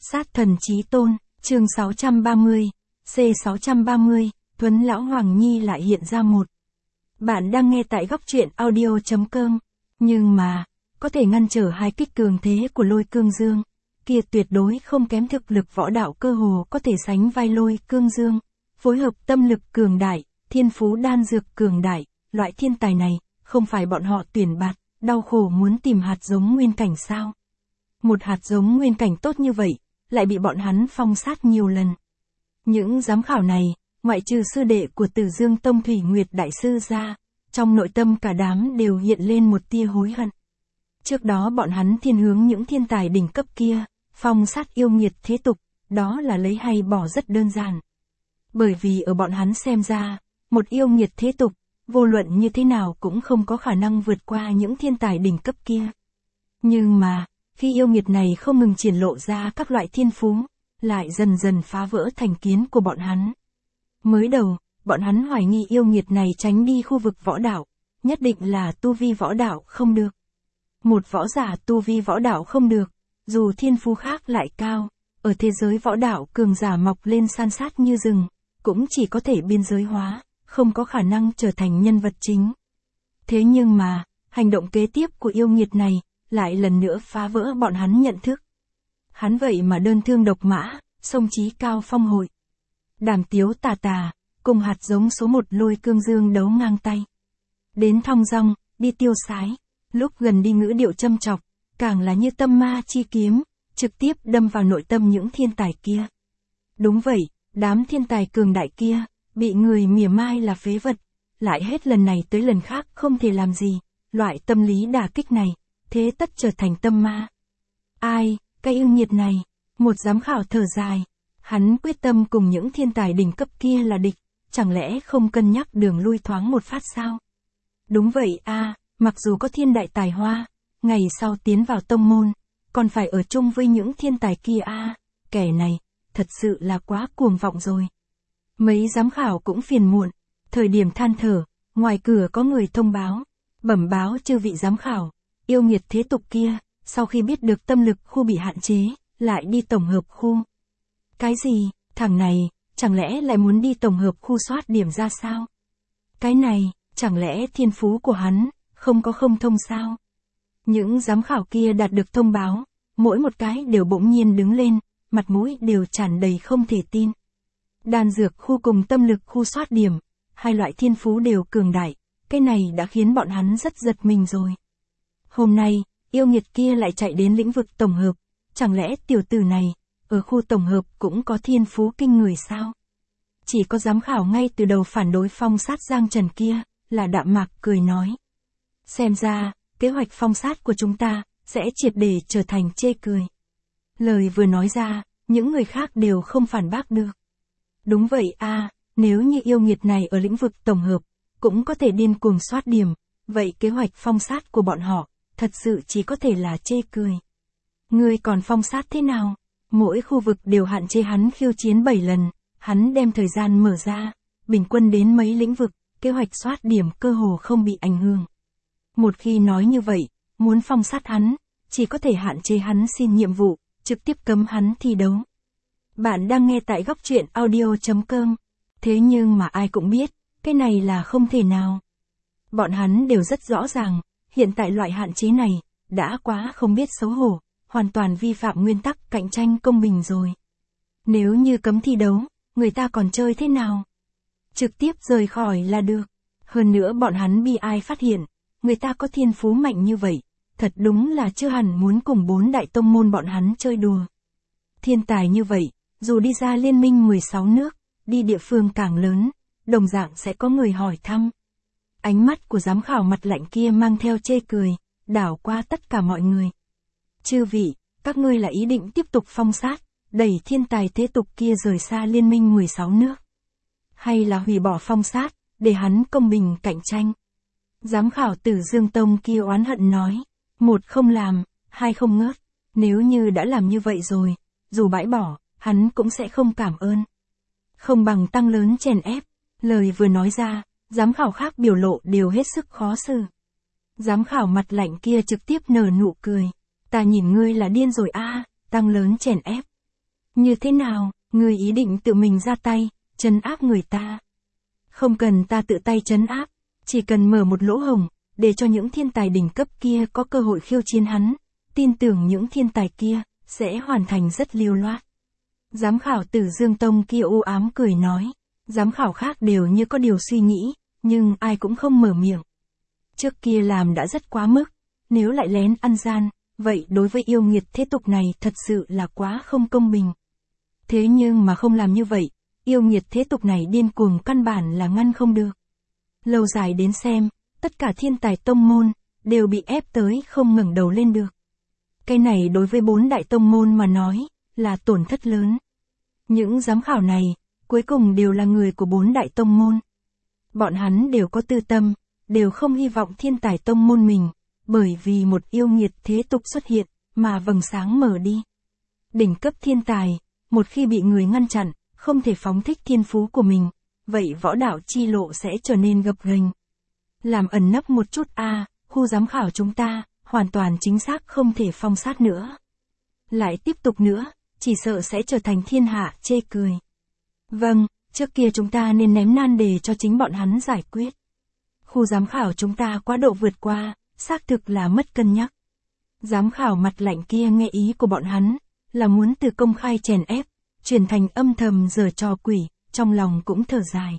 Sát thần chí tôn, chương 630, C630, Tuấn Lão Hoàng Nhi lại hiện ra một. Bạn đang nghe tại góc truyện audio.com, nhưng mà, có thể ngăn trở hai kích cường thế của Lôi Cương Dương, kia tuyệt đối không kém thực lực võ đạo, cơ hồ có thể sánh vai Lôi Cương Dương, phối hợp tâm lực cường đại, thiên phú đan dược cường đại, loại thiên tài này, không phải bọn họ tuyển bạt, đau khổ muốn tìm hạt giống nguyên cảnh sao? Một hạt giống nguyên cảnh tốt như vậy, lại bị bọn hắn phong sát nhiều lần. Những giám khảo này, ngoại trừ sư đệ của Tử Dương Tông Thủy Nguyệt Đại Sư ra, trong nội tâm cả đám đều hiện lên một tia hối hận. Trước đó bọn hắn thiên hướng những thiên tài đỉnh cấp kia, phong sát yêu nghiệt thế tục, đó là lấy hay bỏ rất đơn giản. Bởi vì ở bọn hắn xem ra, một yêu nghiệt thế tục, vô luận như thế nào cũng không có khả năng vượt qua những thiên tài đỉnh cấp kia. Nhưng mà, khi yêu nghiệt này không ngừng triển lộ ra các loại thiên phú, lại dần dần phá vỡ thành kiến của bọn hắn. Mới đầu, bọn hắn hoài nghi yêu nghiệt này tránh đi khu vực võ đạo, nhất định là tu vi võ đạo không được. Một võ giả tu vi võ đạo không được, dù thiên phú khác lại cao, ở thế giới võ đạo cường giả mọc lên san sát như rừng, cũng chỉ có thể biên giới hóa, không có khả năng trở thành nhân vật chính. Thế nhưng mà, hành động kế tiếp của yêu nghiệt này, lại lần nữa phá vỡ bọn hắn nhận thức. Hắn vậy mà đơn thương độc mã, sông chí cao phong hội. Đàm tiếu tà tà, cùng hạt giống số 1 Lôi Cương Dương đấu ngang tay. Đến thong dong, đi tiêu sái, lúc gần đi ngữ điệu châm chọc, càng là như tâm ma chi kiếm, trực tiếp đâm vào nội tâm những thiên tài kia. Đúng vậy, đám thiên tài cường đại kia, bị người mỉa mai là phế vật, lại hết lần này tới lần khác không thể làm gì, loại tâm lý đả kích này, thế tất trở thành tâm ma. Ai, cái yêu nghiệt này, một giám khảo thở dài, hắn quyết tâm cùng những thiên tài đỉnh cấp kia là địch, chẳng lẽ không cân nhắc đường lui thoáng một phát sao? Đúng vậy a, mặc dù có thiên đại tài hoa, ngày sau tiến vào tông môn, còn phải ở chung với những thiên tài kia a, kẻ này, thật sự là quá cuồng vọng rồi. Mấy giám khảo cũng phiền muộn, thời điểm than thở, ngoài cửa có người thông báo, bẩm báo chư vị giám khảo, yêu nghiệt thế tục kia, sau khi biết được tâm lực khu bị hạn chế, lại đi tổng hợp khu. Cái gì, thằng này, chẳng lẽ lại muốn đi tổng hợp khu soát điểm ra sao? Cái này, chẳng lẽ thiên phú của hắn, không có không thông sao? Những giám khảo kia đạt được thông báo, mỗi một cái đều bỗng nhiên đứng lên, mặt mũi đều tràn đầy không thể tin. Đan dược khu cùng tâm lực khu soát điểm, hai loại thiên phú đều cường đại, cái này đã khiến bọn hắn rất giật mình rồi. Hôm nay, yêu nghiệt kia lại chạy đến lĩnh vực tổng hợp, chẳng lẽ tiểu tử này, ở khu tổng hợp cũng có thiên phú kinh người sao? Chỉ có giám khảo ngay từ đầu phản đối phong sát Giang Trần kia, là Đạm Mạc cười nói. Xem ra, kế hoạch phong sát của chúng ta, sẽ triệt để trở thành chê cười. Lời vừa nói ra, những người khác đều không phản bác được. Đúng vậy a, nếu như yêu nghiệt này ở lĩnh vực tổng hợp, cũng có thể điên cuồng soát điểm, vậy kế hoạch phong sát của bọn họ, thật sự chỉ có thể là chê cười. Ngươi còn phong sát thế nào? Mỗi khu vực đều hạn chế hắn khiêu chiến 7 lần, hắn đem thời gian mở ra, bình quân đến mấy lĩnh vực, kế hoạch soát điểm cơ hồ không bị ảnh hưởng. Một khi nói như vậy, muốn phong sát hắn, chỉ có thể hạn chế hắn xin nhiệm vụ, trực tiếp cấm hắn thi đấu. Bạn đang nghe tại góc truyện audio.com, thế nhưng mà ai cũng biết, cái này là không thể nào. Bọn hắn đều rất rõ ràng, hiện tại loại hạn chế này, đã quá không biết xấu hổ, hoàn toàn vi phạm nguyên tắc cạnh tranh công bình rồi. Nếu như cấm thi đấu, người ta còn chơi thế nào? Trực tiếp rời khỏi là được. Hơn nữa bọn hắn bi ai phát hiện, người ta có thiên phú mạnh như vậy, thật đúng là chưa hẳn muốn cùng 4 đại tông môn bọn hắn chơi đùa. Thiên tài như vậy, dù đi ra liên minh 16 nước, đi địa phương càng lớn, đồng dạng sẽ có người hỏi thăm. Ánh mắt của giám khảo mặt lạnh kia mang theo chê cười, đảo qua tất cả mọi người. Chư vị, các ngươi là ý định tiếp tục phong sát, đẩy thiên tài thế tục kia rời xa liên minh 16 nước? Hay là hủy bỏ phong sát, để hắn công bình cạnh tranh? Giám khảo Tử Dương Tông kia oán hận nói, một không làm, hai không ngớt, nếu như đã làm như vậy rồi, dù bãi bỏ, hắn cũng sẽ không cảm ơn. Không bằng tăng lớn chèn ép, lời vừa nói ra, giám khảo khác biểu lộ đều hết sức khó xử. Giám khảo mặt lạnh kia trực tiếp nở nụ cười, ta nhìn ngươi là điên rồi a, tăng lớn chèn ép. Như thế nào, ngươi ý định tự mình ra tay, trấn áp người ta? Không cần ta tự tay trấn áp, chỉ cần mở một lỗ hổng, để cho những thiên tài đỉnh cấp kia có cơ hội khiêu chiến hắn, tin tưởng những thiên tài kia, sẽ hoàn thành rất lưu loát. Giám khảo Tử Dương Tông kia u ám cười nói, giám khảo khác đều như có điều suy nghĩ, nhưng ai cũng không mở miệng. Trước kia làm đã rất quá mức, nếu lại lén ăn gian, vậy đối với yêu nghiệt thế tục này thật sự là quá không công bình. Thế nhưng mà không làm như vậy, yêu nghiệt thế tục này điên cuồng căn bản là ngăn không được. Lâu dài đến xem, tất cả thiên tài tông môn, đều bị ép tới không ngẩng đầu lên được. Cái này đối với 4 đại tông môn mà nói, là tổn thất lớn. Những giám khảo này, cuối cùng đều là người của 4 đại tông môn. Bọn hắn đều có tư tâm, đều không hy vọng thiên tài tông môn mình, bởi vì một yêu nghiệt thế tục xuất hiện, mà vầng sáng mở đi. Đỉnh cấp thiên tài, một khi bị người ngăn chặn, không thể phóng thích thiên phú của mình, vậy võ đạo chi lộ sẽ trở nên gập ghềnh. Làm ẩn nấp một chút khu giám khảo chúng ta, hoàn toàn chính xác không thể phong sát nữa. Lại tiếp tục nữa, chỉ sợ sẽ trở thành thiên hạ chê cười. Vâng, trước kia chúng ta nên ném nan đề cho chính bọn hắn giải quyết. Khu giám khảo chúng ta quá độ vượt qua, xác thực là mất cân nhắc. Giám khảo mặt lạnh kia nghe ý của bọn hắn, là muốn từ công khai chèn ép, chuyển thành âm thầm giở trò quỷ, trong lòng cũng thở dài.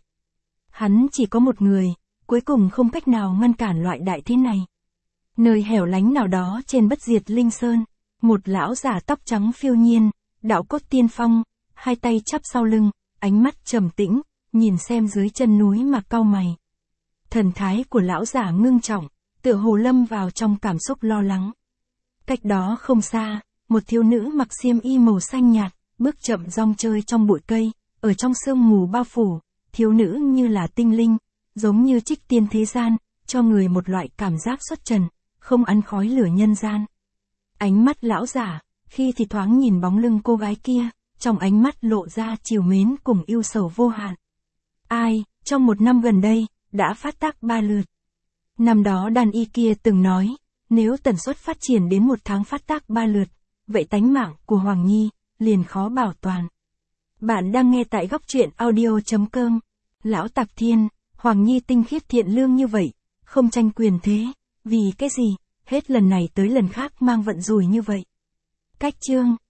Hắn chỉ có một người, cuối cùng không cách nào ngăn cản loại đại thế này. Nơi hẻo lánh nào đó trên Bất Diệt Linh Sơn, một lão giả tóc trắng phiêu nhiên, đạo cốt tiên phong, hai tay chắp sau lưng, ánh mắt trầm tĩnh, nhìn xem dưới chân núi mà cau mày. Thần thái của lão giả ngưng trọng, tựa hồ lâm vào trong cảm xúc lo lắng. Cách đó không xa, một thiếu nữ mặc xiêm y màu xanh nhạt, bước chậm rong chơi trong bụi cây, ở trong sương mù bao phủ, thiếu nữ như là tinh linh, giống như trích tiên thế gian, cho người một loại cảm giác xuất trần, không ăn khói lửa nhân gian. Ánh mắt lão giả, khi thì thoáng nhìn bóng lưng cô gái kia, trong ánh mắt lộ ra trìu mến cùng yêu sầu vô hạn. Ai, trong 1 năm gần đây, đã phát tác 3 lượt. Năm đó đàn y kia từng nói, nếu tần suất phát triển đến 1 tháng phát tác 3 lượt, vậy tánh mạng của Hoàng Nhi, liền khó bảo toàn. Bạn đang nghe tại góc truyện audio.com. Lão Tạc Thiên, Hoàng Nhi tinh khiết thiện lương như vậy, không tranh quyền thế, vì cái gì, hết lần này tới lần khác mang vận rủi như vậy. Cách chương